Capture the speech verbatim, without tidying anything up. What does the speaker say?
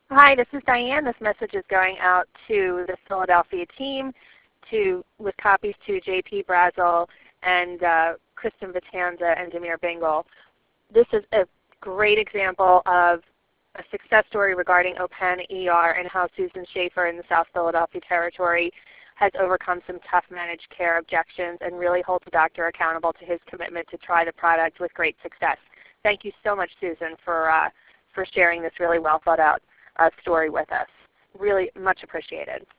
Hi, this is Diane. This message is going out to the Philadelphia team, to with copies to J P Brazel and uh, Kristen Vitanza and Demir Bingle. This is a great example of a success story regarding OPEN E R and how Susan Schaefer in the South Philadelphia territory has overcome some tough managed care objections and really holds the doctor accountable to his commitment to try the product with great success. Thank you so much, Susan, for, uh, for sharing this really well thought out uh, story with us. Really much appreciated.